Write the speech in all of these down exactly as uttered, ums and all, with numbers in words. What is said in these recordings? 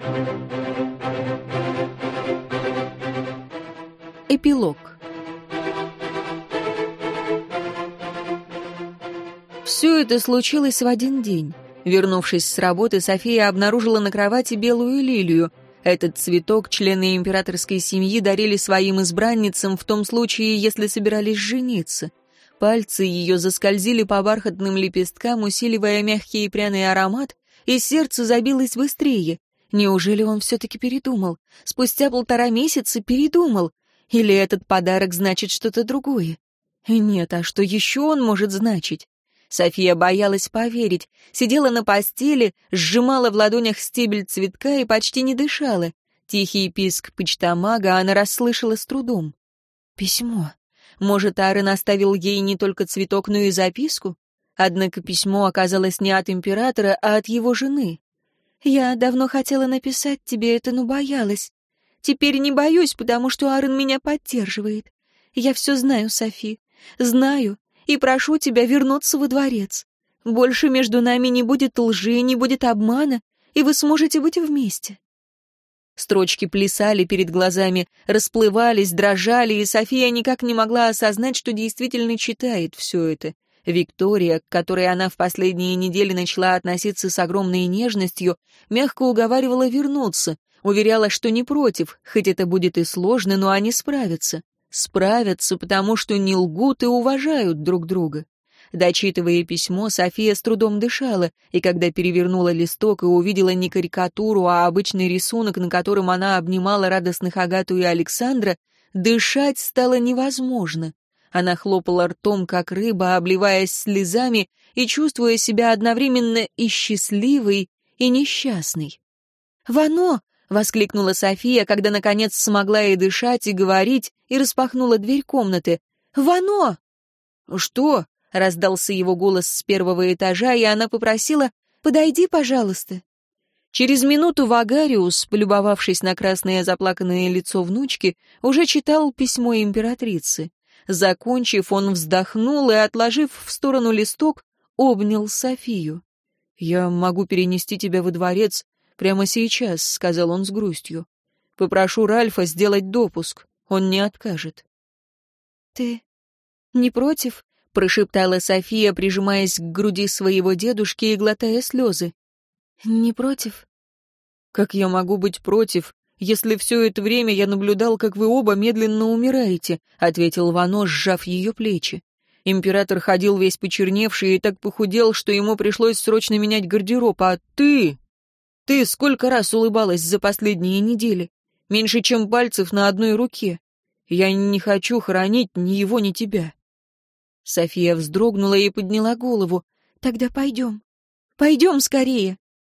Эпилог. Все это случилось в один день. Вернувшись с работы, София обнаружила на кровати белую лилию. Этот цветок члены императорской семьи дарили своим избранницам в том случае, если собирались жениться. Пальцы ее заскользили по бархатным лепесткам, усиливая мягкий и пряный аромат, и сердце забилось быстрее. Неужели он все-таки передумал? Спустя полтора месяца передумал? Или этот подарок значит что-то другое? Нет, а что еще он может значить? София боялась поверить, сидела на постели, сжимала в ладонях стебель цветка и почти не дышала. Тихий писк почтамага она расслышала с трудом. Письмо. Может, Аарон оставил ей не только цветок, но и записку? Однако письмо оказалось не от императора, а от его жены. «Я давно хотела написать тебе это, но боялась. Теперь не боюсь, потому что Аарон меня поддерживает. Я все знаю, Софи, знаю. И прошу тебя вернуться во дворец. Больше между нами не будет лжи, не будет обмана, и вы сможете быть вместе». Строчки плясали перед глазами, расплывались, дрожали, и София никак не могла осознать, что действительно читает все это. Виктория, к которой она в последние недели начала относиться с огромной нежностью, мягко уговаривала вернуться, уверяла, что не против, хоть это будет и сложно, но они справятся. Справятся, потому что не лгут и уважают друг друга. Дочитывая письмо, София с трудом дышала, и когда перевернула листок и увидела не карикатуру, а обычный рисунок, на котором она обнимала радостных Агату и Александра, дышать стало невозможно. Она хлопала ртом, как рыба, обливаясь слезами и чувствуя себя одновременно и счастливой, и несчастной. «Вано!» — воскликнула София, когда, наконец, смогла и дышать, и говорить, и распахнула дверь комнаты. «Вано!» «Что?» — раздался его голос с первого этажа, и она попросила: «Подойди, пожалуйста». Через минуту Вагариус, полюбовавшись на красное заплаканное лицо внучки, уже читал письмо императрицы. Закончив, он вздохнул и, отложив в сторону листок, обнял Софию. «Я могу перенести тебя во дворец прямо сейчас», — сказал он с грустью. «Попрошу Ральфа сделать допуск, он не откажет». «Ты не против?» — прошептала София, прижимаясь к груди своего дедушки и глотая слезы. «Не против?» «Как я могу быть против, если все это время я наблюдал, как вы оба медленно умираете», — ответил Вано, сжав ее плечи. «Император ходил весь почерневший и так похудел, что ему пришлось срочно менять гардероб, а ты... Ты сколько раз улыбалась за последние недели? Меньше, чем пальцев на одной руке. Я не хочу хоронить ни его, ни тебя». София вздрогнула и подняла голову. «Тогда пойдем. Пойдем скорее».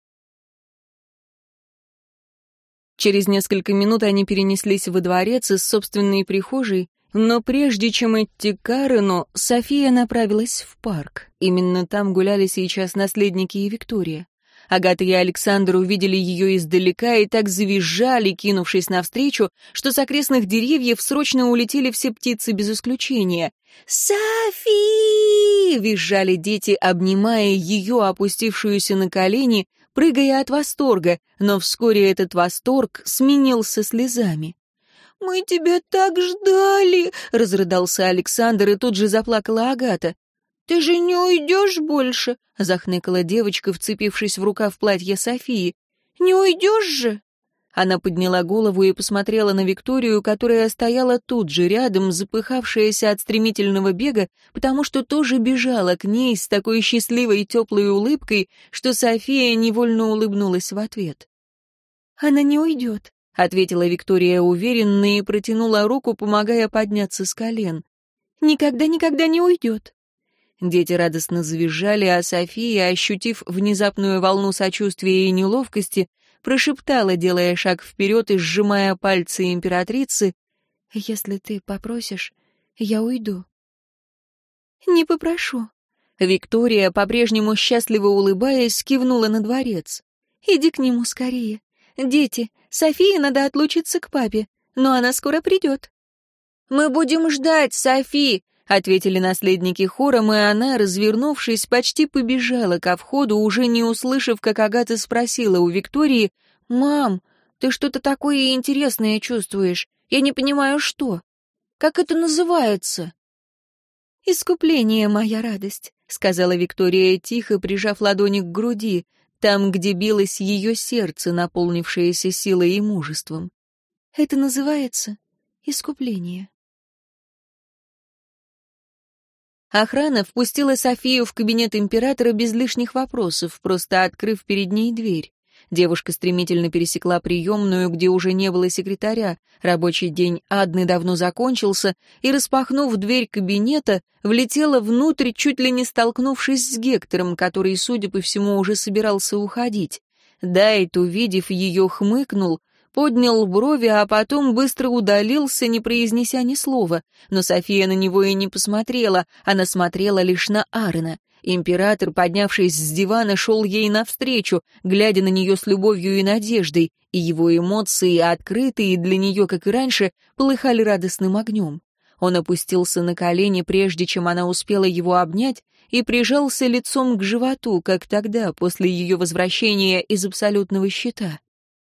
Через несколько минут они перенеслись во дворец из собственной прихожей, но прежде чем идти к Аарону, София направилась в парк. Именно там гуляли сейчас наследники и Виктория. Агата и Александр увидели ее издалека и так завизжали, кинувшись навстречу, что с окрестных деревьев срочно улетели все птицы без исключения. «Софи!» — визжали дети, обнимая ее, опустившуюся на колени, прыгая от восторга, но вскоре этот восторг сменился слезами. «Мы тебя так ждали!» — разрыдался Александр, и тут же заплакала Агата. «Ты же не уйдешь больше?» — захныкала девочка, вцепившись в рукав платья Софии. «Не уйдешь же?» Она подняла голову и посмотрела на Викторию, которая стояла тут же рядом, запыхавшаяся от стремительного бега, потому что тоже бежала к ней с такой счастливой и теплой улыбкой, что София невольно улыбнулась в ответ. «Она не уйдет», — ответила Виктория уверенно и протянула руку, помогая подняться с колен. «Никогда-никогда не уйдет». Дети радостно завизжали, а София, ощутив внезапную волну сочувствия и неловкости, прошептала, делая шаг вперед и сжимая пальцы императрицы: «Если ты попросишь, я уйду». «Не попрошу». Виктория, по-прежнему счастливо улыбаясь, кивнула на дворец. «Иди к нему скорее. Дети, Софии надо отлучиться к папе, но она скоро придет». «Мы будем ждать, Софи!» — ответили наследники хором, и она, развернувшись, почти побежала ко входу, уже не услышав, как Агата спросила у Виктории, «Мам, ты что-то такое интересное чувствуешь. Я не понимаю, что. Как это называется?» «Искупление, моя радость», — сказала Виктория тихо, прижав ладони к груди, там, где билось ее сердце, наполнившееся силой и мужеством. «Это называется искупление». Охрана впустила Софию в кабинет императора без лишних вопросов, просто открыв перед ней дверь. Девушка стремительно пересекла приемную, где уже не было секретаря. Рабочий день Адны давно закончился, и, распахнув дверь кабинета, влетела внутрь, чуть ли не столкнувшись с Гектором, который, судя по всему, уже собирался уходить. Дайт, увидев ее, хмыкнул, поднял брови, а потом быстро удалился, не произнеся ни слова. Но София на него и не посмотрела, она смотрела лишь на Аарона. Император, поднявшись с дивана, шел ей навстречу, глядя на нее с любовью и надеждой, и его эмоции, открытые для нее, как и раньше, полыхали радостным огнем. Он опустился на колени, прежде чем она успела его обнять, и прижался лицом к животу, как тогда, после ее возвращения из абсолютного щита.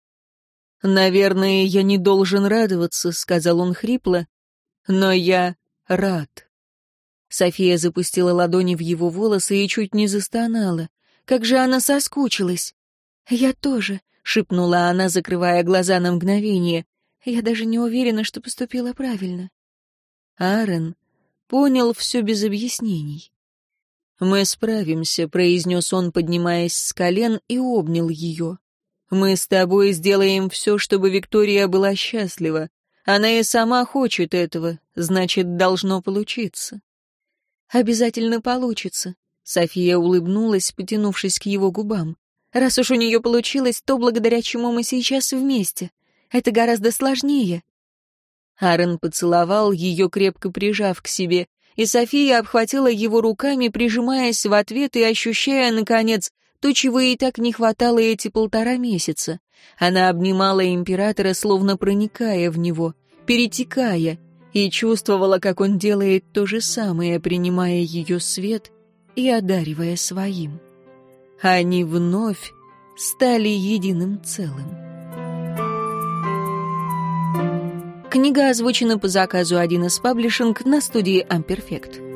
«Наверное, я не должен радоваться», — сказал он хрипло, — «но я рад». София запустила ладони в его волосы и чуть не застонала. Как же она соскучилась! «Я тоже», — шепнула она, закрывая глаза на мгновение. «Я даже не уверена, что поступила правильно». Аарон понял все без объяснений. «Мы справимся», — произнес он, поднимаясь с колен, и обнял ее. «Мы с тобой сделаем все, чтобы Виктория была счастлива. Она и сама хочет этого, значит, должно получиться». «Обязательно получится», — София улыбнулась, потянувшись к его губам. «Раз уж у нее получилось, то благодаря чему мы сейчас вместе. Это гораздо сложнее». Аарон поцеловал ее, крепко прижав к себе, и София обхватила его руками, прижимаясь в ответ и ощущая, наконец, то, чего ей так не хватало эти полтора месяца. Она обнимала императора, словно проникая в него, перетекая, и чувствовала, как он делает то же самое, принимая ее свет и одаривая своим. Они вновь стали единым целым. Книга озвучена по заказу один эс Паблишинг на студии Amperfect.